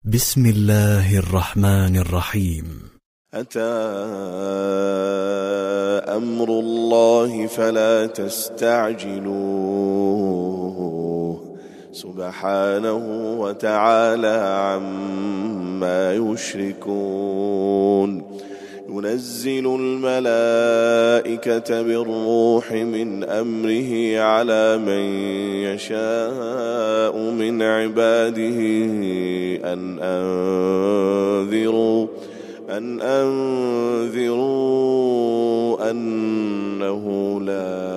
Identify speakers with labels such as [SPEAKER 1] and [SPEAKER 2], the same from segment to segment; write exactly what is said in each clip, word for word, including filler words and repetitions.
[SPEAKER 1] بسم الله الرحمن الرحيم.
[SPEAKER 2] أتى أمر الله فلا تستعجلوه سبحانه وتعالى عما يشركون. ينزل الملائكة بالروح من أمره على من يشاء من عباده أن أنذروا أن أنذروا أنه لا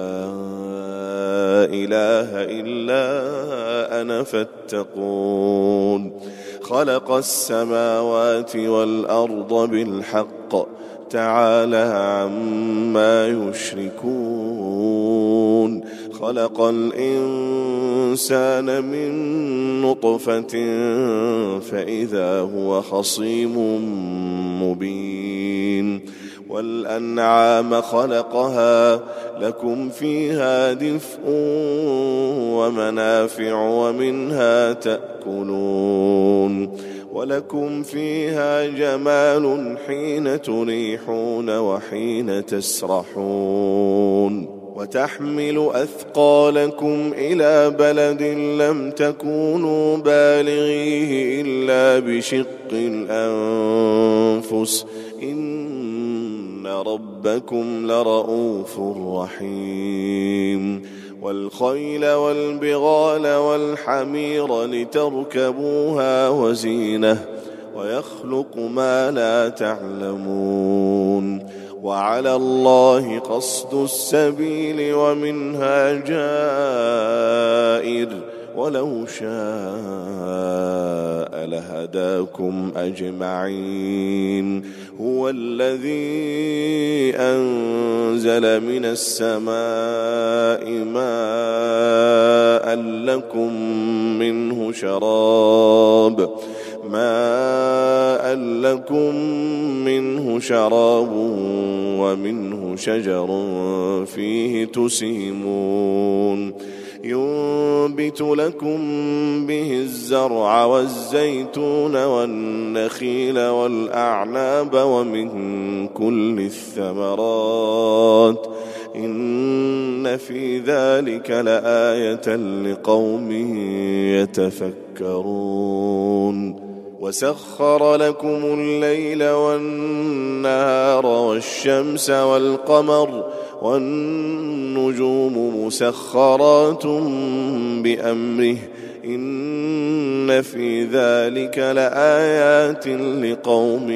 [SPEAKER 2] إله إلا أنا فاتقون. خلق السماوات والأرض بالحق تعالى عما يشركون. خلق الإنسان من نطفة فإذا هو خصيم مبين. والأنعام خلقها لكم فيها دفء ومنافع ومنها تأكلون. ولكم فيها جمال حين تريحون وحين تسرحون. وتحمل أثقالكم إلى بلد لم تكونوا بالغيه إلا بشق الأنفس إن ربكم لرؤوف رحيم. والخيل والبغال والحمير لتركبوها وزينة ويخلق ما لا تعلمون. وعلى الله قصد السبيل ومنها جائر ولو شاء لهداكم أجمعين. هو الذي أنزل من السماء ماء لكم منه شراب ماء لكم منه شراب ومنه شجر فيه تسيمون. ينبت لكم به الزرع والزيتون والنخيل والأعناب ومن كل الثمرات إن في ذلك لآية لقوم يتفكرون. وسخر لكم الليل والنهار والشمس والقمر والنجوم مسخرات بأمره إن في ذلك لآيات لقوم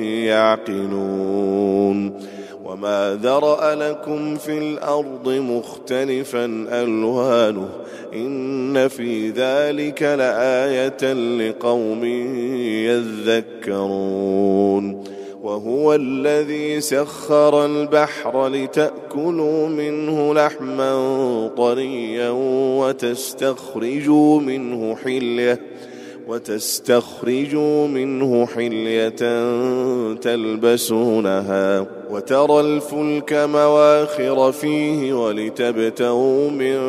[SPEAKER 2] يعقلون. وما ذرأ لكم في الأرض مختلفا ألوانه إن في ذلك لآية لقوم يذكرون. وهو الذي سخر البحر لتأكلوا منه لحما طريا وتستخرجوا منه حلية وتستخرجوا منه حلية تلبسونها وترى الفلك مواخر فيه ولتبتغوا من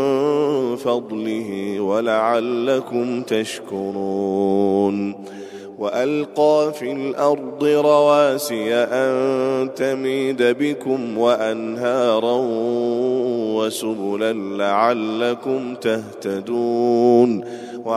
[SPEAKER 2] فضله ولعلكم تشكرون. وألقى في الأرض رواسي أن تميد بكم وأنهارا وسبلا لعلكم تهتدون.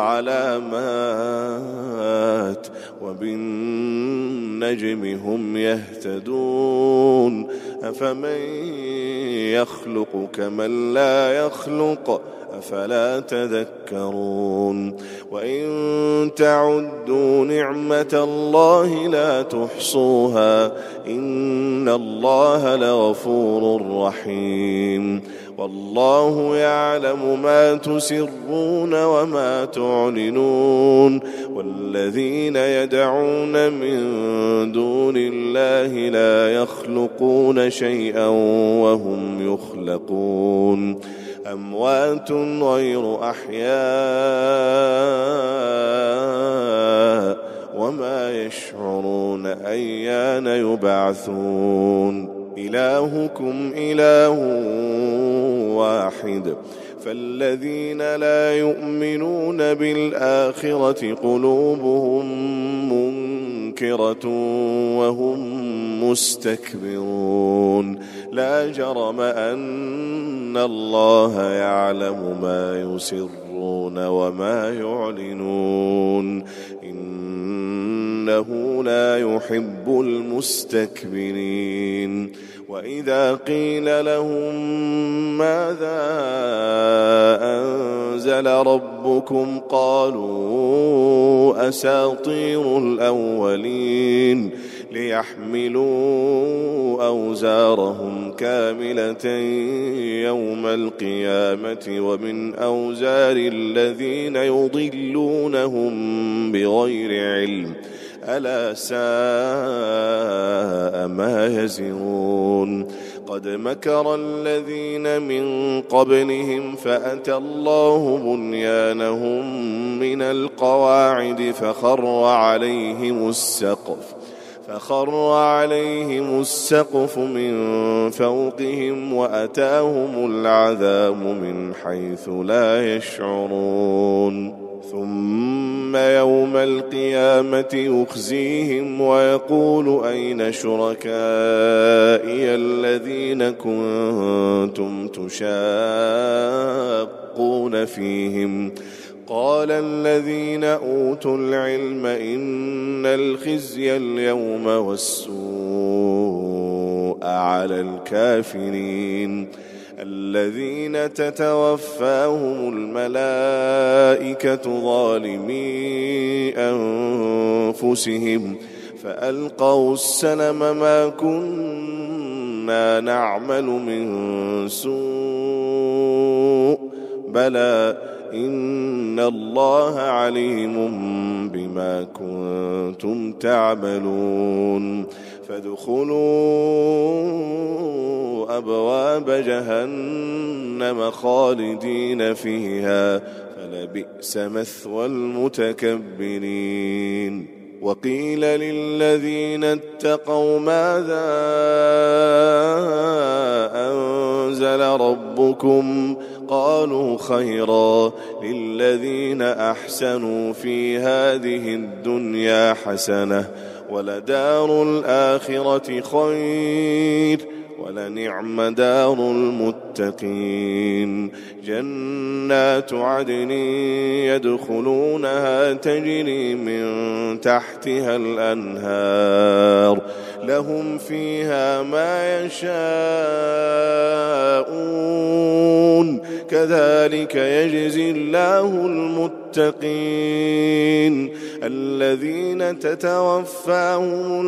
[SPEAKER 2] وعلامات وبالنجم هم يهتدون. أفمن يخلق كمن لا يخلق أفلا تذكرون. وإن تعدوا نعمة الله لا تحصوها إن الله لغفور رحيم. والله يعلم ما تسرون وما تعلنون. والذين يدعون من دون الله لا يخلقون شيئا وهم يخلقون. أموات غير أحياء وما يشعرون أيان يبعثون. إلهكم إله واحد فالذين لا يؤمنون بالآخرة قلوبهم منكرة وهم مستكبرون لا جرم أن الله يعلم ما يسرون وما يعلنون إنه لا يحب المستكبرين وإذا قيل لهم ماذا أنزل ربكم قالوا أساطير الأولين ليحملوا أوزارهم كاملة يوم القيامة ومن أوزار الذين يضلونهم بغير علم ألا ساء ما يزرون قد مكر الذين من قبلهم فأتى الله بنيانهم من القواعد فخر عليهم السقف فخر عليهم السقف من فوقهم وأتاهم العذاب من حيث لا يشعرون ثم يوم القيامة يخزيهم ويقول أين شركائي الذين كنتم تشاقون فيهم قال الذين أوتوا العلم إن الخزي اليوم والسوء على الكافرين الذين تتوفاهم الملائكة ظالمي أنفسهم فألقوا السلم ما كنا نعمل من سوء بلى إن الله عليم بما كنتم تعملون فادخلوا أبواب جهنم خالدين فيها فلبئس مثوى المتكبرين وقيل للذين اتقوا ماذا أنزل ربكم قالوا خيرا للذين أحسنوا في هذه الدنيا حسنة ولدار الآخرة خير ولنعم دار المتقين جنات عدن يدخلونها تجري من تحتها الأنهار لهم فيها ما يشاءون كذلك يجزي الله المتقين الذين تتوفاهم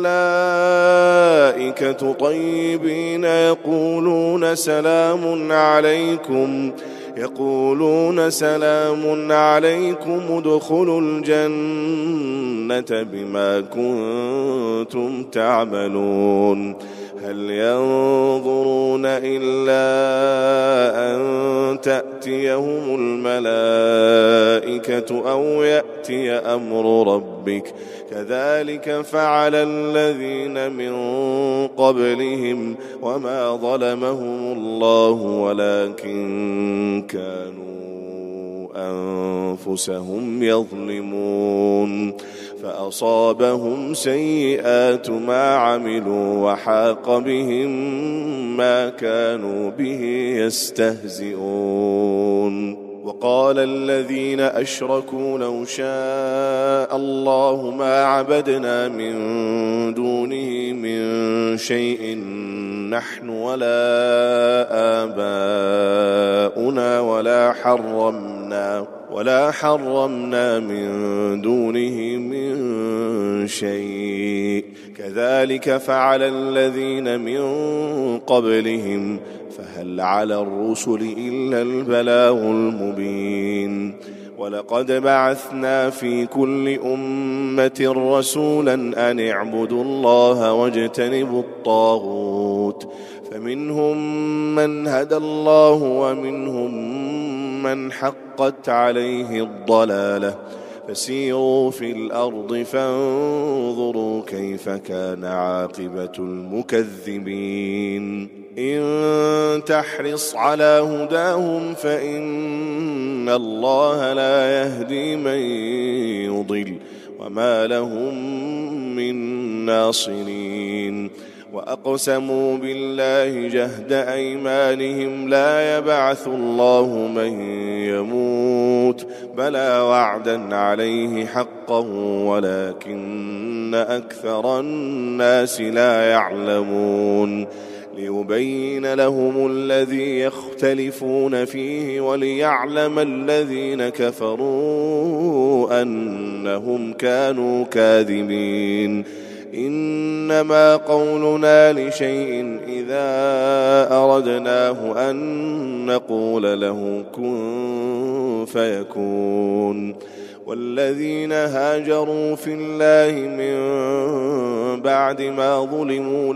[SPEAKER 2] الملائكة طيبين يقولون سلام عليكم يقولون سلام عليكم ادخلوا الجنة بما كنتم تعملون هل ينظرون إلا أن تأتيهم الملائكة أو يأتي أمر ربك كذلك فعل الذين من قبلهم وما ظلمهم الله ولكن كانوا أنفسهم يظلمون فأصابهم سيئات ما عملوا وحاق بهم ما كانوا به يستهزئون وقال الذين أشركوا لو شاء الله ما عبدنا من دونه من شيء نحن ولا آباؤنا ولا حرمنا ولا حرمنا من دونه من شيء كذلك فعل الذين من قبلهم فهل على الرسل إلا البلاغ المبين ولقد بعثنا في كل أمة رسولا أن اعبدوا الله واجتنبوا الطاغوت فمنهم من هدى الله ومنهم من حقت عليه الضلالة فسيروا في الأرض فانظروا كيف كان عاقبة المكذبين إن تحرص على هداهم فإن الله لا يهدي من يضل وما لهم من ناصرين وأقسموا بالله جهد أيمانهم لا يبعث الله من يموت بلى وعدا عليه حقا ولكن أكثر الناس لا يعلمون ليبين لهم الذي يختلفون فيه وليعلم الذين كفروا أنهم كانوا كاذبين إنما قولنا لشيء إذا أردناه أن نقول له كن فيكون والذين هاجروا في الله من بعد ما ظلموا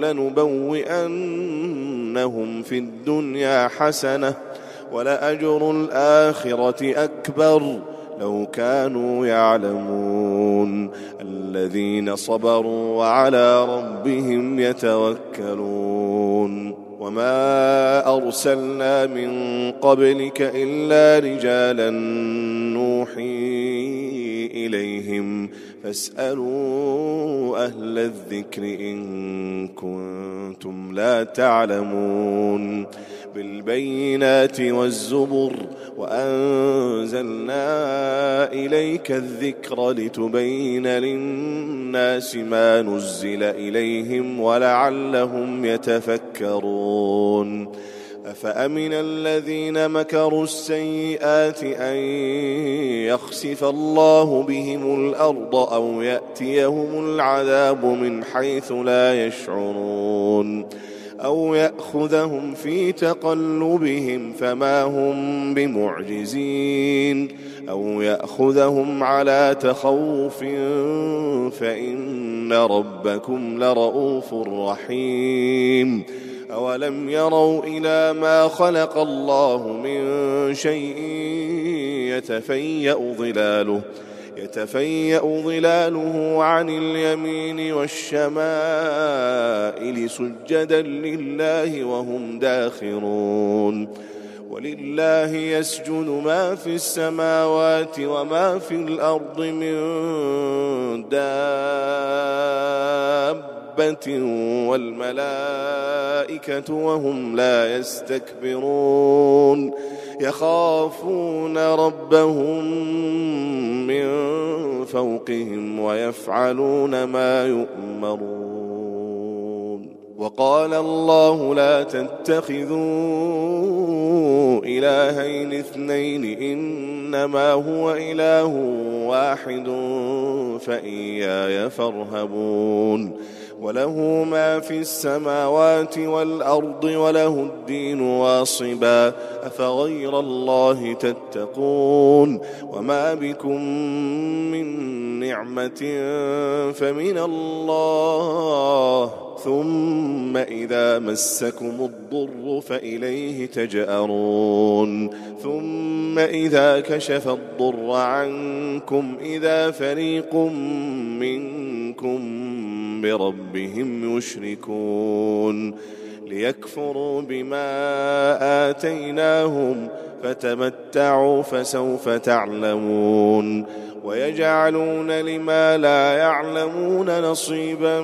[SPEAKER 2] لنبوئنهم في الدنيا حسنة ولأجر الآخرة أكبر لو كانوا يعلمون الذين صبروا وعلى ربهم يتوكلون وما أرسلنا من قبلك إلا رجالا نوحي إليهم فاسألوا أهل الذكر إن كنتم لا تعلمون بالبينات والزبر وأنزلنا إليك الذكر لتبين للناس ما نزل إليهم ولعلهم يتفكرون أفأمن الذين مكروا السيئات أن يخسف الله بهم الأرض أو يأتيهم العذاب من حيث لا يشعرون أو يأخذهم في تقلبهم فما هم بمعجزين أو يأخذهم على تخوف فإن ربكم لرؤوف رحيم أولم يروا إلى ما خلق الله من شيء يتفيأ ظلاله يتفيأ ظلاله عن اليمين والشمائل سجدا لله وهم داخرون ولله يسجد ما في السماوات وما في الأرض من دابة والملائكة وهم لا يستكبرون يخافون ربهم من فوقهم ويفعلون ما يؤمرون وقال الله لا تتخذوا إلهين اثنين إنما هو إله واحد فإياي فارهبون وله ما في السماوات والأرض وله الدين واصبا أفغير الله تتقون وما بكم من نعمة فمن الله ثم إذا مسكم الضر فإليه تجأرون ثم إذا كشف الضر عنكم إذا فريق منكم بربهم يشركون ليكفروا بما آتيناهم فتمتعوا فسوف تعلمون ويجعلون لما لا يعلمون نصيبا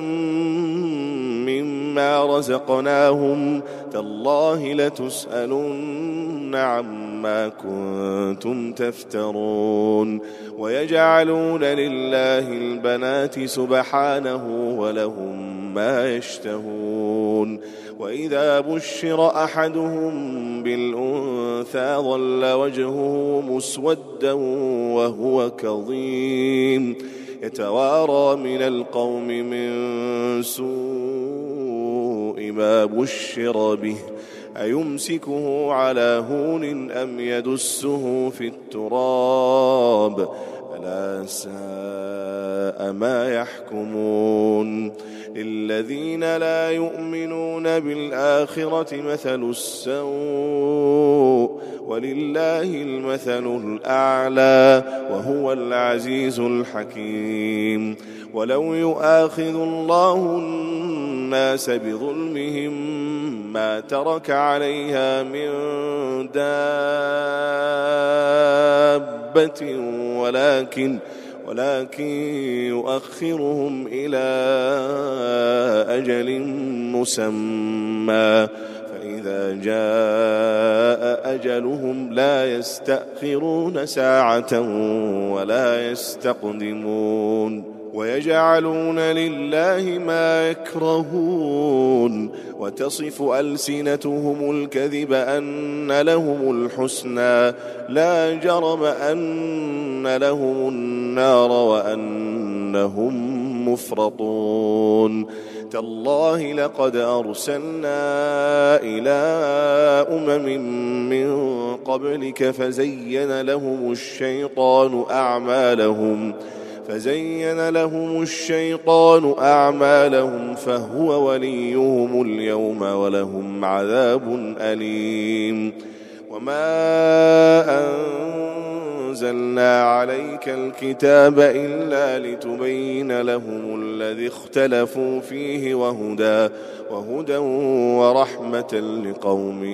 [SPEAKER 2] مما رزقناهم تالله لتسألن عما كنتم تفترون ويجعلون لله البنات سبحانه ولهم ما يشتهون وإذا بشر أحدهم بالأنثى ظل وجهه مسودا وهو كظيم يتوارى من القوم من سوء ما بشر به أيمسكه على هون أم يدسه في التراب ألا ساء ما يحكمون للذين لا يؤمنون بالآخرة مثل السوء ولله المثل الأعلى وهو العزيز الحكيم ولو يؤاخذ الله الناس بظلمهم ما ترك عليها من دابة ولكن ولكن يؤخرهم إلى أجل مسمى فإذا جاء أجلهم لا يستأخرون ساعة ولا يستقدمون ويجعلون لله ما يكرهون وتصف ألسنتهم الكذب أن لهم الحسنى لا جرم أن لهم النار وأنهم مفرطون تالله لقد أرسلنا إلى أمم من قبلك فزين لهم الشيطان أعمالهم فزين لهم الشيطان أعمالهم فهو وليهم اليوم ولهم عذاب أليم وما أنزلنا عليك الكتاب إلا لتبين لهم الذي اختلفوا فيه وهدى وهدى ورحمة لقوم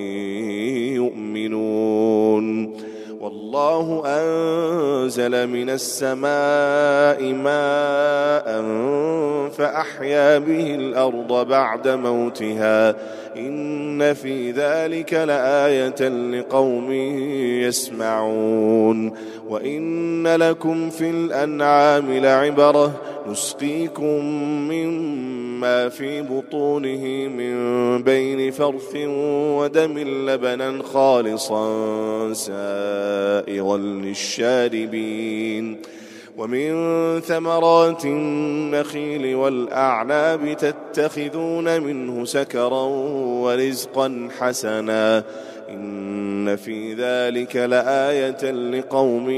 [SPEAKER 2] يؤمنون والله أنزل من السماء ماء فأحيا به الأرض بعد موتها إن في ذلك لآية لقوم يسمعون وإن لكم في الأنعام لعبرة نسقيكم مما في بطونه من بين فرث ودم لبنا خالصا سائغا للشاربين ومن ثمرات النخيل والأعناب تتخذون منه سكرا ورزقا حسنا إن في ذلك لآية لقوم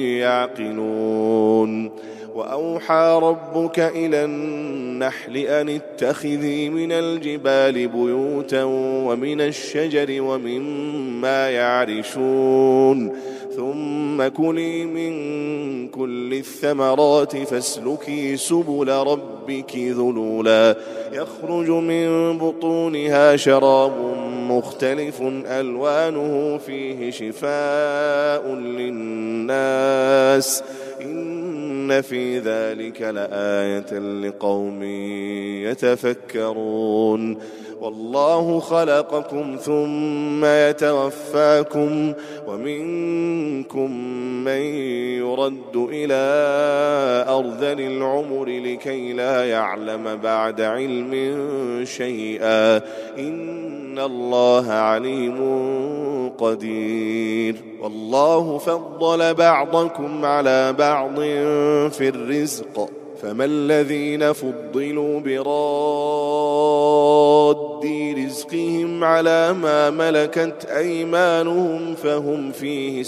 [SPEAKER 2] يعقلون وأوحى ربك إلى النحل أن اتخذي من الجبال بيوتا ومن الشجر ومما يعرشون ثم كلي من كل الثمرات فاسلكي سبل ربك ذلولا يخرج من بطونها شراب مختلف ألوانه فيه شفاء للناس إن في ذلك لآية لقوم يتفكرون والله خلقكم ثم يتوفاكم ومنكم من يرد إلى أرذل العمر لكي لا يعلم بعد علم شيئا إن الله عليم قدير والله فضل بعضكم على بعض في الرزق فما الذين فضلوا براد رزقهم على ما ملكت أيمانهم فهم فيه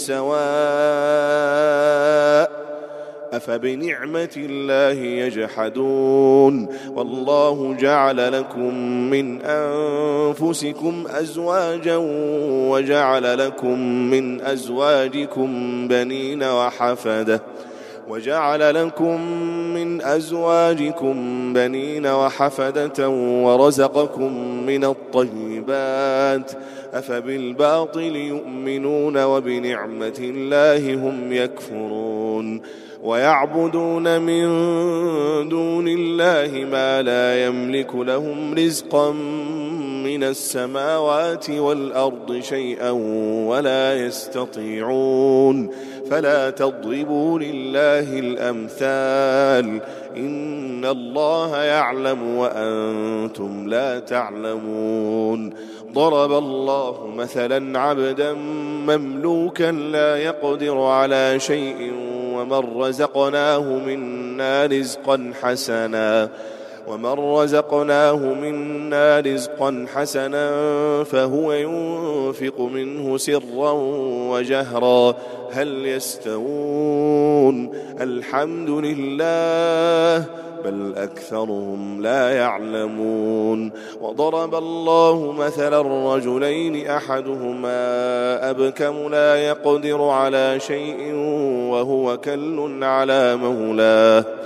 [SPEAKER 2] سواء أفبنعمة الله يجحدون والله جعل لكم من أنفسكم أزواجا وجعل لكم من أزواجكم بنين وحفدة وجعل لكم من أزواجكم بنين وحفدة ورزقكم من الطيبات أفبالباطل يؤمنون وبنعمة الله هم يكفرون ويعبدون من دون الله ما لا يملك لهم رزقا من السماوات والأرض شيئا ولا يستطيعون فلا تضربوا لله الأمثال إن الله يعلم وأنتم لا تعلمون ضرب الله مثلا عبدا مملوكا لا يقدر على شيء ومن رزقناه منا رزقا حسنا ومن رزقناه منا رزقا حسنا فهو ينفق منه سرا وجهرا هل يستوون الحمد لله بل أكثرهم لا يعلمون وضرب الله مثلا رجلين أحدهما أبكم لا يقدر على شيء وهو كل على مولاه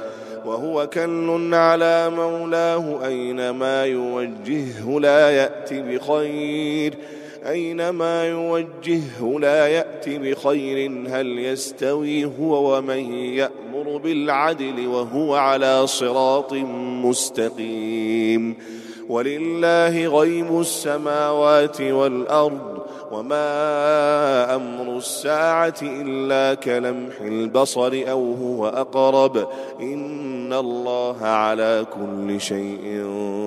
[SPEAKER 2] وهو كل على مولاه أينما يوجهه لا يأتي بخير أينما يوجهه لا يأتي بخير هل يستوي هو ومن يأمر بالعدل وهو على صراط مستقيم ولله غيب السماوات والأرض وما أمر الساعة إلا كلمح البصر أو هو أقرب إن الله على كل شيء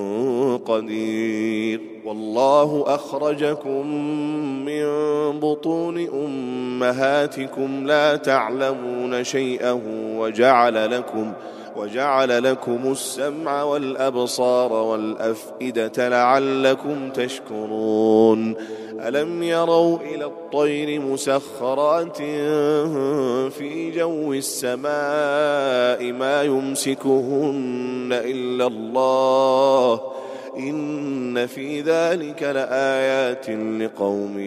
[SPEAKER 2] قدير والله أخرجكم من بطون أمهاتكم لا تعلمون شيئا وجعل لكم وجعل لكم السمع والأبصار والأفئدة لعلكم تشكرون ألم يروا إلى الطير مسخرات في جو السماء ما يمسكهن إلا الله إن في ذلك لآيات لقوم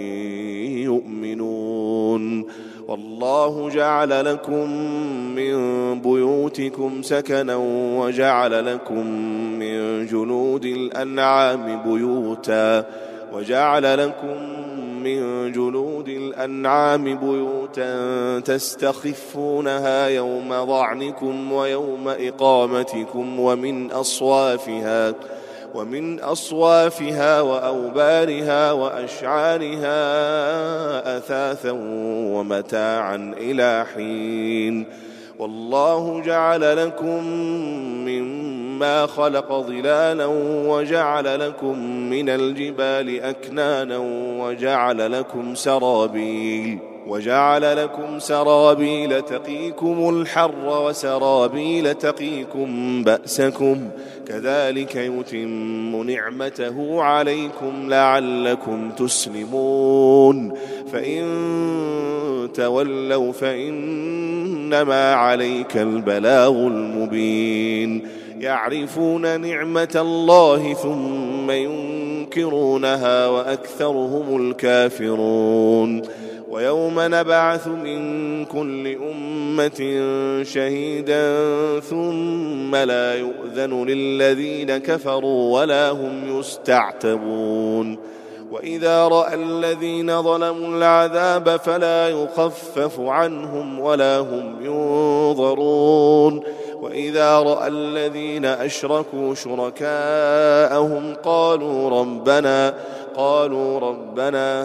[SPEAKER 2] يؤمنون والله جعل لكم من بيوتكم سكنا وجعل لكم من جلود الأنعام بيوتا وجعل لكم من جلود الأنعام بيوتا تستخفونها يوم ظعنكم ويوم إقامتكم ومن أصوافها ومن أصوافها وأوبارها وأشعارها أثاثا ومتاعا إلى حين والله جعل لكم مما خلق ظلالا وجعل لكم من الجبال أكنانا وجعل لكم سرابيل وجعل لكم سرابيل تقيكم الحر وسرابيل تقيكم بأسكم كذلك يتم نعمته عليكم لعلكم تسلمون فإن تولوا فإنما عليك البلاغ المبين يعرفون نعمة الله ثم ينكرونها وأكثرهم الكافرون ويوم نبعث من كل أمة شهيدا ثم لا يؤذن للذين كفروا ولا هم يستعتبون وإذا رأى الذين ظلموا العذاب فلا يخفف عنهم ولا هم ينظرون وإذا رأى الذين أشركوا شركاءهم قالوا ربنا قالوا ربنا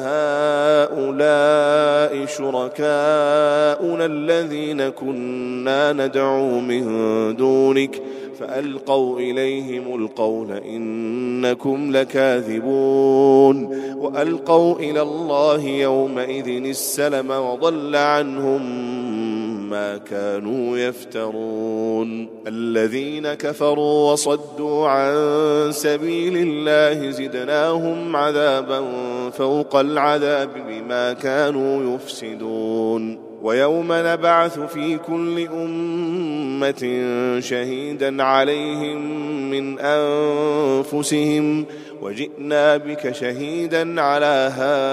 [SPEAKER 2] هؤلاء شركاؤنا الذين كنا ندعو من دونك فألقوا إليهم القول إنكم لكاذبون وألقوا إلى الله يومئذ السلم وضل عنهم ما كانوا يفترون الذين كفروا وصدوا عن سبيل الله زدناهم عذابا فوق العذاب بما كانوا يفسدون ويوم نبعث في كل أمة شهيدا عليهم من أنفسهم وجئنا بك شهيدا على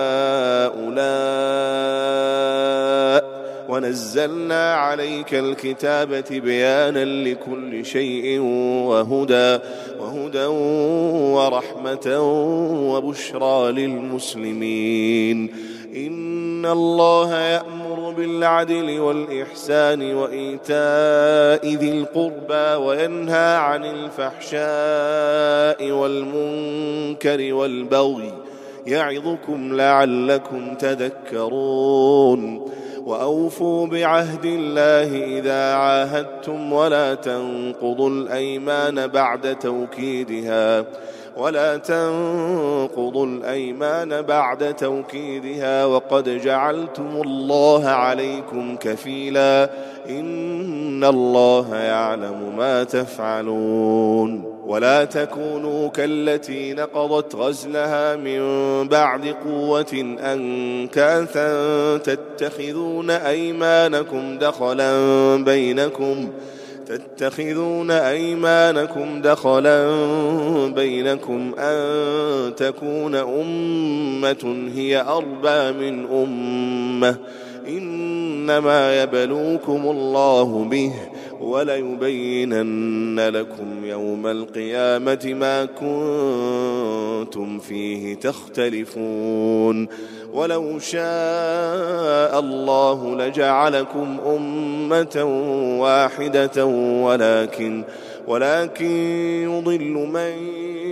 [SPEAKER 2] هؤلاء ونزلنا عليك الكتاب بيانا لكل شيء وهدى وهدى ورحمة وبشرى للمسلمين إن الله يأمر بالعدل والإحسان وإيتاء ذي القربى وينهى عن الفحشاء والمنكر والبغي يعظكم لعلكم تذكرون وأوفوا بعهد الله إذا عاهدتم ولا تنقضوا الأيمان بعد توكيدها ولا تنقضوا الأيمان بعد توكيدها وقد جعلتم الله عليكم كفيلا إن الله يعلم ما تفعلون ولا تكونوا كالتي نقضت غزلها من بعد قوة أنكاثا تتخذون أيمانكم دخلا بينكم تتخذون أيمانكم دخلا بينكم أن تكون أمة هي أربى من أمة إنما يبلوكم الله به وليبينن لكم يوم القيامة ما كنتم فيه تختلفون ولو شاء الله لجعلكم أمة واحدة ولكن ولكن يضل من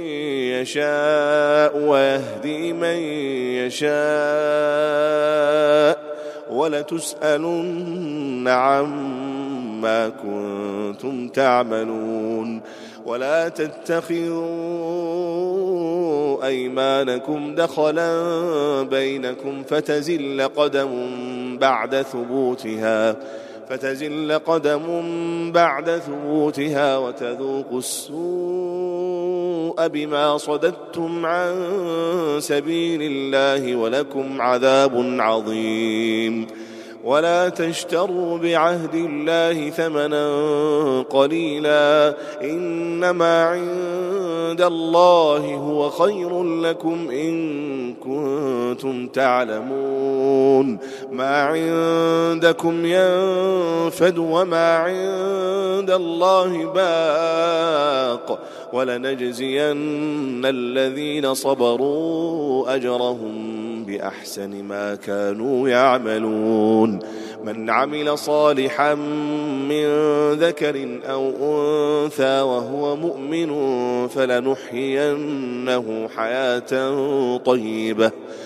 [SPEAKER 2] يشاء ويهدي من يشاء ولتسألن عما كنتم تعملون ولا تتخذوا أيمانكم دخلا بينكم فتزل قدم بعد ثبوتها فتزل قدم بعد ثبوتها وتذوقوا السوء بما صددتم عن سبيل الله ولكم عذاب عظيم ولا تشتروا بعهد الله ثمنا قليلا إنما عند الله هو خير لكم إن كنتم تعلمون ما عندكم ينفد وما عند الله باق ولنجزين الذين صبروا أجرهم بأحسن ما كانوا يعملون من عمل صالحا من ذكر أو أنثى وهو مؤمن فلنحيينه حياة طيبة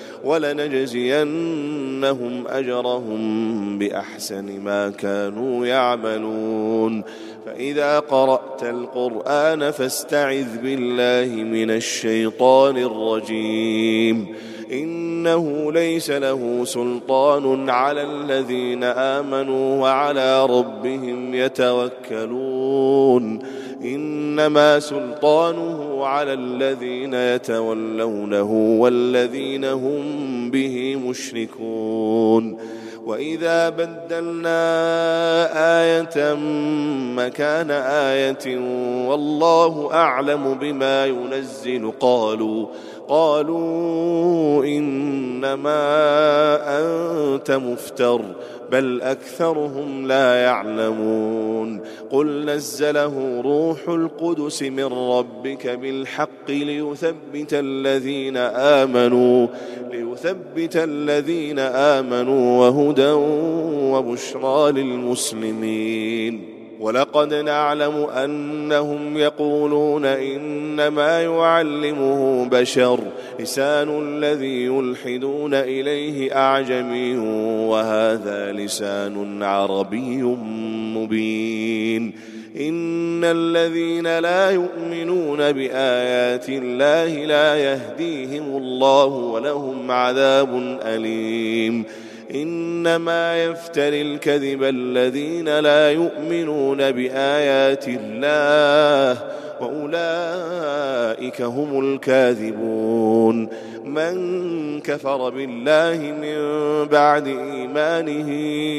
[SPEAKER 2] ولنجزينهم أجرهم بأحسن ما كانوا يعملون فإذا قرأت القرآن فاستعذ بالله من الشيطان الرجيم إنه ليس له سلطان على الذين آمنوا وعلى ربهم يتوكلون إنما سلطانه على الذين يتولونه والذين هم به مشركون وإذا بدلنا آية مكان آية والله أعلم بما ينزل قالوا قالوا إنما أنت مفتر بل أكثرهم لا يعلمون قل نزله روح القدس من ربك بالحق ليثبت الذين آمنوا ليثبت الذين آمنوا وهدى وبشرى للمسلمين ولقد نعلم أنهم يقولون إنما يعلمه بشر لسان الذي يلحدون إليه أعجمي وهذا لسان عربي مبين إن الذين لا يؤمنون بآيات الله لا يهديهم الله ولهم عذاب أليم إنما يفتري الكذب الذين لا يؤمنون بآيات الله وأولئك هم الكاذبون من كفر بالله من بعد إيمانه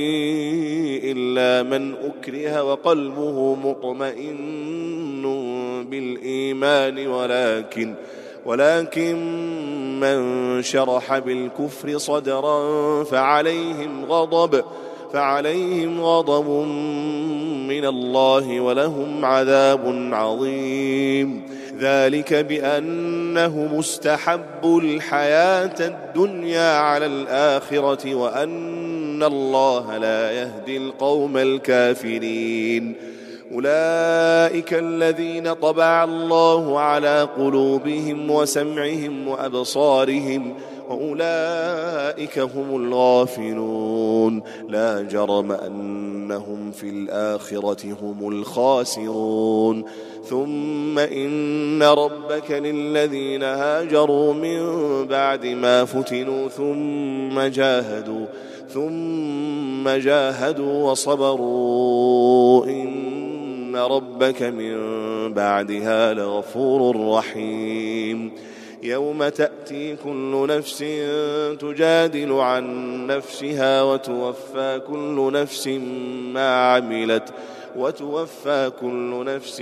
[SPEAKER 2] إلا من أكره وقلبه مطمئن بالإيمان ولكن ولكن من شرح بالكفر صدرا فعليهم غضب فعليهم غضب من الله ولهم عذاب عظيم ذلك بأنه مستحب الحياة الدنيا على الآخرة وأن الله لا يهدي القوم الكافرين أولئك الذين طبع الله على قلوبهم وسمعهم وأبصارهم وأولئك هم الغافلون لا جرم أنهم في الآخرة هم الخاسرون ثم إن ربك للذين هاجروا من بعد ما فتنوا ثم جاهدوا ثم جاهدوا وصبروا إن ربك من بعدها لغفور رحيم يوم تأتي كل نفس تجادل عن نفسها وتوفى كل نفس ما عملت وتوفى كل نفس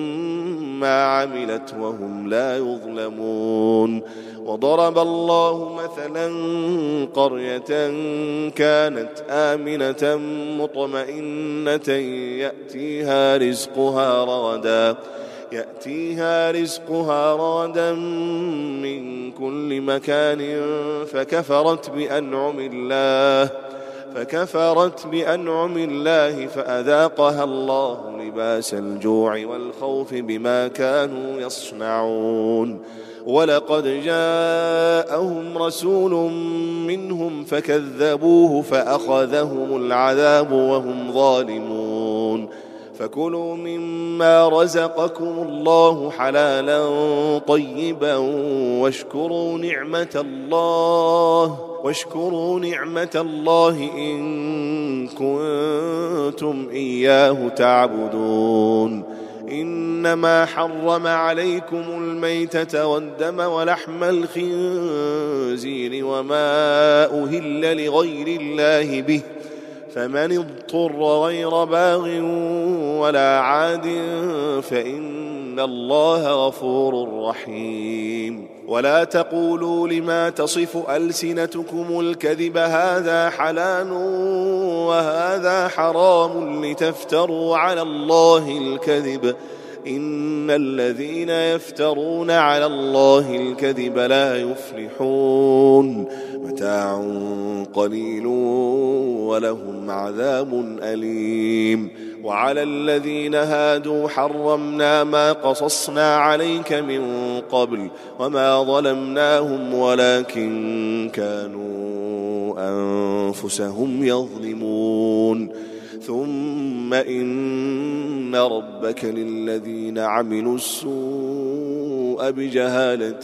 [SPEAKER 2] ما عملت وهم لا يظلمون. وضرب الله مثلا قرية كانت آمنة مطمئنة يأتيها رزقها رغدا يأتيها رزقها رغدا من كل مكان فكفرت بأنعم الله فكفرت بأنعم الله فأذاقها الله لباس الجوع والخوف بما كانوا يصنعون. ولقد جاءهم رسول منهم فكذبوه فأخذهم العذاب وهم ظالمون. فكلوا مما رزقكم الله حلالا طيبا واشكروا نعمة الله واشكروا نعمة الله إن كنتم إياه تعبدون. إنما حرم عليكم الميتة والدم ولحم الخنزير وما أهل لغير الله به فمن اضطر غير باغ ولا عاد فإن الله غفور رحيم. ولا تقولوا لما تصف ألسنتكم الكذب هذا حلال وهذا حرام لتفتروا على الله الكذب إن الذين يفترون على الله الكذب لا يفلحون. متاع قليل ولهم عذاب أليم. وعلى الذين هادوا حرمنا ما قصصنا عليك من قبل وما ظلمناهم ولكن كانوا أنفسهم يظلمون. ثم إن ربك للذين عملوا السوء بجهالة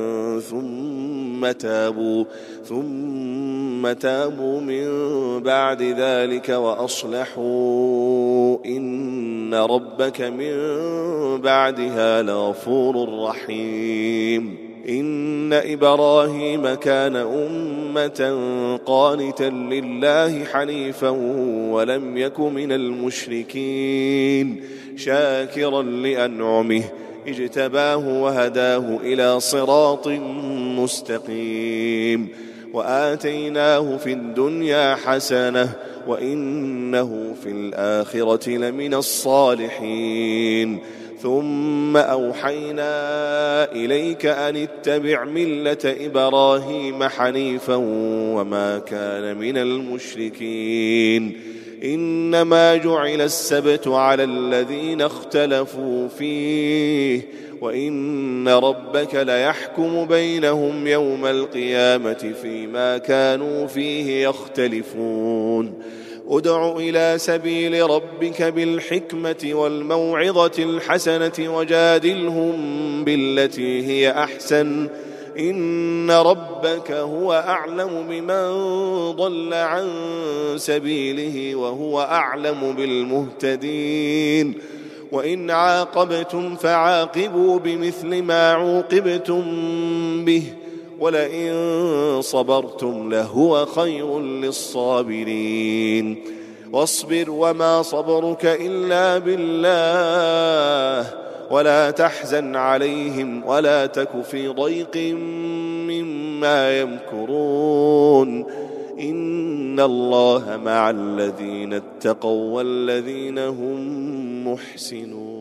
[SPEAKER 2] ثم تابوا ثم تابوا من بعد ذلك وأصلحوا إن ربك من بعدها لغفور رحيم. إن إبراهيم كان أمة قانتا لله حنيفا ولم يك من المشركين شاكرا لأنعمه اجتباه وهداه إلى صراط مستقيم. وآتيناه في الدنيا حسنة وإنه في الآخرة لمن الصالحين. ثم أوحينا إليك أن اتبع ملة إبراهيم حنيفا وما كان من المشركين. إنما جعل السبت على الذين اختلفوا فيه وإن ربك ليحكم بينهم يوم القيامة فيما كانوا فيه يختلفون. ادع إلى سبيل ربك بالحكمة والموعظة الحسنة وجادلهم بالتي هي أحسن إن ربك هو أعلم بمن ضل عن سبيله وهو أعلم بالمهتدين. وإن عاقبتم فعاقبوا بمثل ما عوقبتم به ولئن صبرتم لهو خير للصابرين. واصبر وما صبرك إلا بالله ولا تحزن عليهم ولا تك في ضيق مما يمكرون إن الله مع الذين اتقوا والذين هم محسنون.